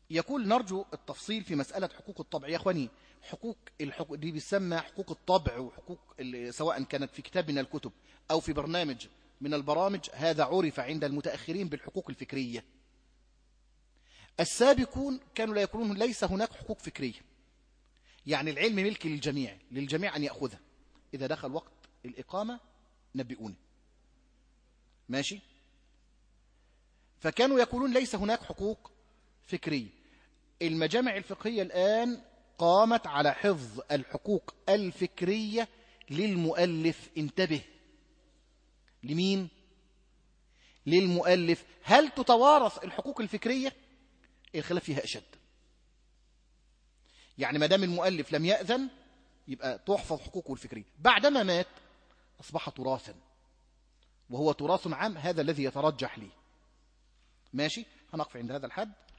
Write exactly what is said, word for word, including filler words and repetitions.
يقول نرجو التفصيل في مسألة حقوق الطبع. يا أخواني، حقوق الحقوق دي بيسمى حقوق الطبع، وحقوق سواء كانت في كتاب من الكتب أو في برنامج من البرامج، هذا عرف عند المتأخرين بالحقوق الفكرية. السابقون كانوا لا يقولون ليس هناك حقوق فكرية، يعني العلم ملك للجميع، للجميع أن يأخذه، إذا دخل وقت الإقامة نبئوني. ماشي؟ فكانوا يقولون ليس هناك حقوق فكرية. المجامع الفقهية الآن قامت على حفظ الحقوق الفكرية للمؤلف. انتبه، لمين؟ للمؤلف. هل تتوارث الحقوق الفكرية؟ الخلاف فيها أشد. يعني ما دام المؤلف لم يأذن يبقى تحفظ حقوقه الفكرية، بعدما مات أصبح تراثا، وهو تراث عام، هذا الذي يترجح لي. ماشي، هنقف عند هذا الحد.